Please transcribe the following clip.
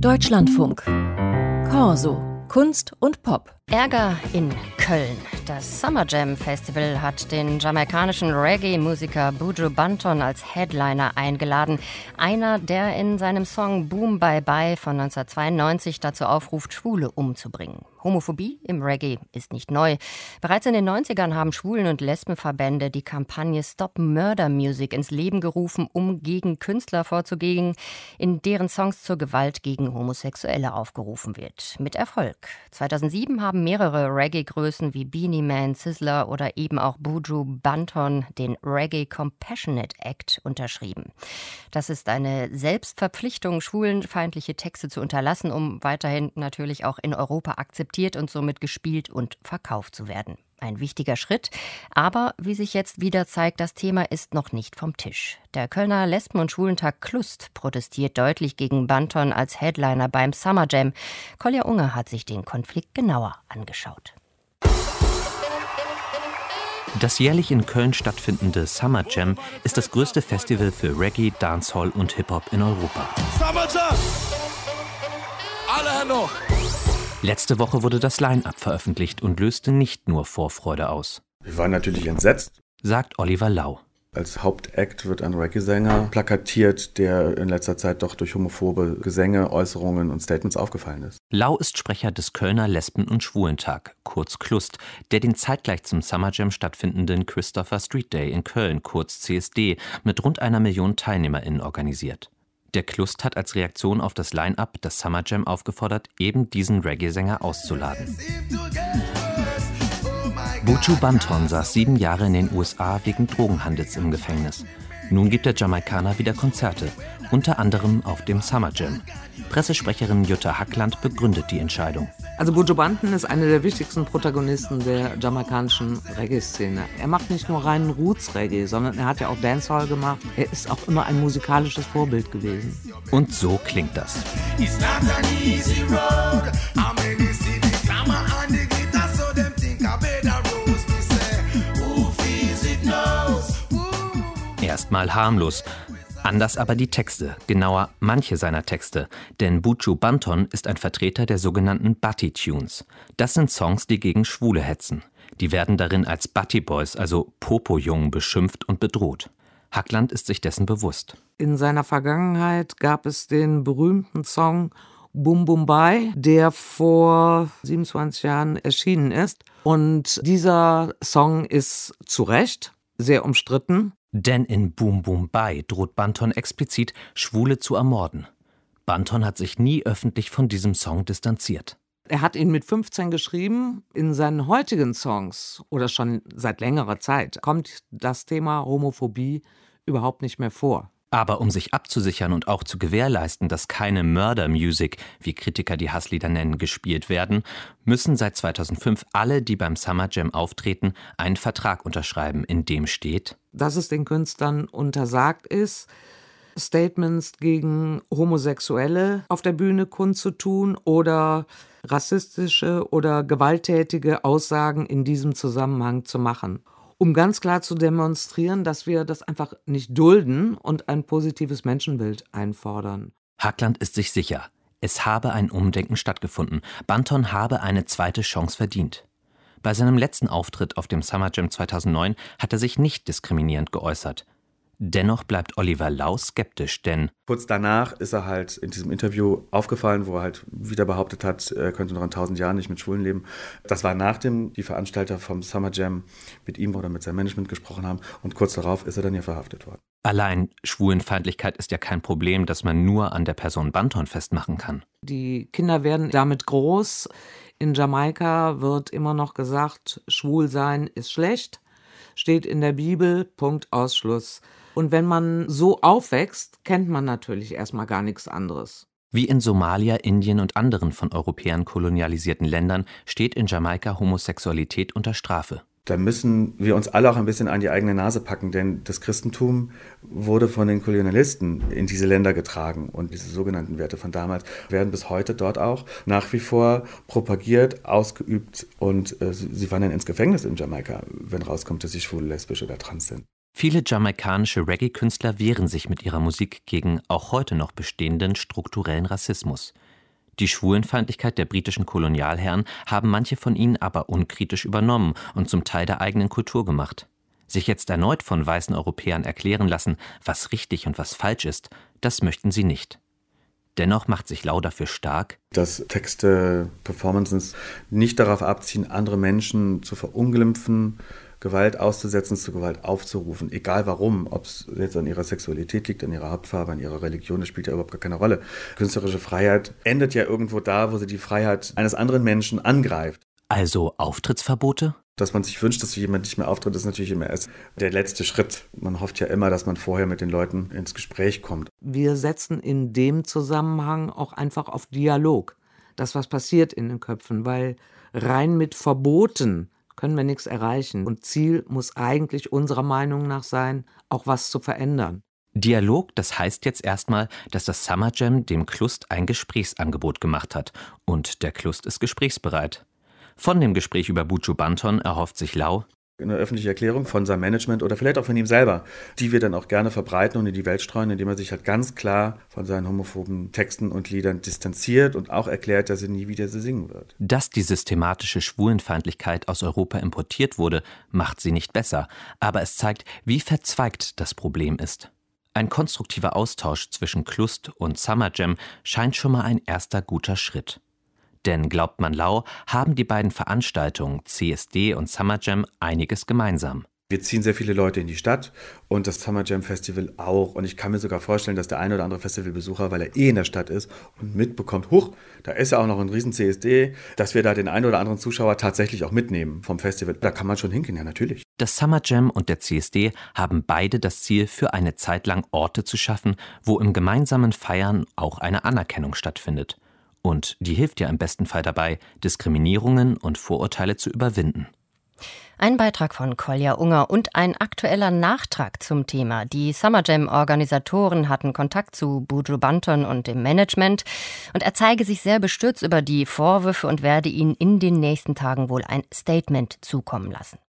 Deutschlandfunk. Corso. Kunst und Pop. Ärger in Köln. Das Summer Jam Festival hat den jamaikanischen Reggae-Musiker Buju Banton als Headliner eingeladen. Einer, der in seinem Song Boom Bye Bye von 1992 dazu aufruft, Schwule umzubringen. Homophobie im Reggae ist nicht neu. Bereits in den 90ern haben Schwulen- und Lesbenverbände die Kampagne Stop Murder Music ins Leben gerufen, um gegen Künstler vorzugehen, in deren Songs zur Gewalt gegen Homosexuelle aufgerufen wird. Mit Erfolg. 2007 haben mehrere Reggae-Größen wie Beenie Man, Sizzla oder eben auch Buju Banton den Reggae Compassionate Act unterschrieben. Das ist eine Selbstverpflichtung, schwulenfeindliche Texte zu unterlassen, um weiterhin natürlich auch in Europa akzeptiert und somit gespielt und verkauft zu werden. Ein wichtiger Schritt, aber wie sich jetzt wieder zeigt, das Thema ist noch nicht vom Tisch. Der Kölner Lesben- und Schwulentag KLUST protestiert deutlich gegen Banton als Headliner beim Summer Jam. Kolja Unger hat sich den Konflikt genauer angeschaut. Das jährlich in Köln stattfindende Summer Jam ist das größte Festival für Reggae, Dancehall und Hip-Hop in Europa. Summer Jam! Alle Hände hoch! Letzte Woche wurde das Line-Up veröffentlicht und löste nicht nur Vorfreude aus. Wir waren natürlich entsetzt, sagt Oliver Lau. Als Hauptakt wird ein Reggae-Sänger plakatiert, der in letzter Zeit doch durch homophobe Gesänge, Äußerungen und Statements aufgefallen ist. Lau ist Sprecher des Kölner Lesben- und Schwulentag, kurz KLUST, der den zeitgleich zum Summer Jam stattfindenden Christopher Street Day in Köln, kurz CSD, mit rund 1 Million TeilnehmerInnen organisiert. Der KLUST hat als Reaktion auf das Line-Up das Summer Jam aufgefordert, eben diesen Reggae-Sänger auszuladen. Buju Banton saß 7 Jahre in den USA wegen Drogenhandels im Gefängnis. Nun gibt der Jamaikaner wieder Konzerte, unter anderem auf dem Summer Jam. Pressesprecherin Jutta Hackland begründet die Entscheidung. Also Buju Banton ist einer der wichtigsten Protagonisten der jamaikanischen Reggae-Szene. Er macht nicht nur reinen Roots-Reggae, sondern er hat ja auch Dancehall gemacht. Er ist auch immer ein musikalisches Vorbild gewesen. Und so klingt das. Erstmal harmlos. Anders aber die Texte, genauer manche seiner Texte. Denn Buju Banton ist ein Vertreter der sogenannten Bati-Tunes. Das sind Songs, die gegen Schwule hetzen. Die werden darin als Bati-Boys, also Popo-Jungen, beschimpft und bedroht. Hackland ist sich dessen bewusst. In seiner Vergangenheit gab es den berühmten Song Boom Boom Bye, der vor 27 Jahren erschienen ist. Und dieser Song ist zu Recht sehr umstritten. Denn in Boom Boom Bye droht Banton explizit, Schwule zu ermorden. Banton hat sich nie öffentlich von diesem Song distanziert. Er hat ihn mit 15 geschrieben. In seinen heutigen Songs, oder schon seit längerer Zeit, kommt das Thema Homophobie überhaupt nicht mehr vor. Aber um sich abzusichern und auch zu gewährleisten, dass keine Murder Music, wie Kritiker die Hasslieder nennen, gespielt werden, müssen seit 2005 alle, die beim Summer Jam auftreten, einen Vertrag unterschreiben, in dem steht, dass es den Künstlern untersagt ist, Statements gegen Homosexuelle auf der Bühne kundzutun oder rassistische oder gewalttätige Aussagen in diesem Zusammenhang zu machen. Um ganz klar zu demonstrieren, dass wir das einfach nicht dulden und ein positives Menschenbild einfordern. Hackland ist sich sicher, es habe ein Umdenken stattgefunden. Banton habe eine zweite Chance verdient. Bei seinem letzten Auftritt auf dem Summer Jam 2009 hat er sich nicht diskriminierend geäußert. Dennoch bleibt Oliver Lau skeptisch, denn kurz danach ist er halt in diesem Interview aufgefallen, wo er halt wieder behauptet hat, er könnte noch in 1000 Jahren nicht mit Schwulen leben. Das war nachdem die Veranstalter vom Summer Jam mit ihm oder mit seinem Management gesprochen haben und kurz darauf ist er dann hier verhaftet worden. Allein Schwulenfeindlichkeit ist ja kein Problem, das man nur an der Person Banton festmachen kann. Die Kinder werden damit groß. In Jamaika wird immer noch gesagt, schwul sein ist schlecht, steht in der Bibel, Punkt, Ausschluss. Und wenn man so aufwächst, kennt man natürlich erstmal gar nichts anderes. Wie in Somalia, Indien und anderen von Europäern kolonialisierten Ländern steht in Jamaika Homosexualität unter Strafe. Da müssen wir uns alle auch ein bisschen an die eigene Nase packen, denn das Christentum wurde von den Kolonialisten in diese Länder getragen und diese sogenannten Werte von damals werden bis heute dort auch nach wie vor propagiert, ausgeübt und sie wandern ins Gefängnis in Jamaika, wenn rauskommt, dass sie schwul, lesbisch oder trans sind. Viele jamaikanische Reggae-Künstler wehren sich mit ihrer Musik gegen auch heute noch bestehenden strukturellen Rassismus. Die Schwulenfeindlichkeit der britischen Kolonialherren haben manche von ihnen aber unkritisch übernommen und zum Teil der eigenen Kultur gemacht. Sich jetzt erneut von weißen Europäern erklären lassen, was richtig und was falsch ist, das möchten sie nicht. Dennoch macht sich Lau dafür stark, dass Texte, Performances nicht darauf abzielen, andere Menschen zu verunglimpfen, Gewalt auszusetzen, zu Gewalt aufzurufen, egal warum, ob es jetzt an ihrer Sexualität liegt, an ihrer Hautfarbe, an ihrer Religion, das spielt ja überhaupt gar keine Rolle. Künstlerische Freiheit endet ja irgendwo da, wo sie die Freiheit eines anderen Menschen angreift. Also Auftrittsverbote? Dass man sich wünscht, dass jemand nicht mehr auftritt, ist natürlich immer erst der letzte Schritt. Man hofft ja immer, dass man vorher mit den Leuten ins Gespräch kommt. Wir setzen in dem Zusammenhang auch einfach auf Dialog. Das, was passiert in den Köpfen, weil rein mit Verboten können wir nichts erreichen. Und Ziel muss eigentlich unserer Meinung nach sein, auch was zu verändern. Dialog, das heißt jetzt erstmal, dass das Summer Jam dem Klust ein Gesprächsangebot gemacht hat. Und der Klust ist gesprächsbereit. Von dem Gespräch über Buju Banton erhofft sich Lau eine öffentliche Erklärung von seinem Management oder vielleicht auch von ihm selber, die wir dann auch gerne verbreiten und in die Welt streuen, indem er sich halt ganz klar von seinen homophoben Texten und Liedern distanziert und auch erklärt, dass er nie wieder sie singen wird. Dass die systematische Schwulenfeindlichkeit aus Europa importiert wurde, macht sie nicht besser, aber es zeigt, wie verzweigt das Problem ist. Ein konstruktiver Austausch zwischen Klust und Summer Jam scheint schon mal ein erster guter Schritt. Denn glaubt man Lau, haben die beiden Veranstaltungen CSD und Summer Jam einiges gemeinsam. Wir ziehen sehr viele Leute in die Stadt und das Summer Jam Festival auch. Und ich kann mir sogar vorstellen, dass der eine oder andere Festivalbesucher, weil er in der Stadt ist und mitbekommt, da ist ja auch noch ein riesen CSD, dass wir da den einen oder anderen Zuschauer tatsächlich auch mitnehmen vom Festival. Da kann man schon hingehen, ja natürlich. Das Summer Jam und der CSD haben beide das Ziel, für eine Zeit lang Orte zu schaffen, wo im gemeinsamen Feiern auch eine Anerkennung stattfindet. Und die hilft ja im besten Fall dabei, Diskriminierungen und Vorurteile zu überwinden. Ein Beitrag von Kolja Unger und ein aktueller Nachtrag zum Thema. Die Summer Jam-Organisatoren hatten Kontakt zu Buju Banton und dem Management und er zeige sich sehr bestürzt über die Vorwürfe und werde ihnen in den nächsten Tagen wohl ein Statement zukommen lassen.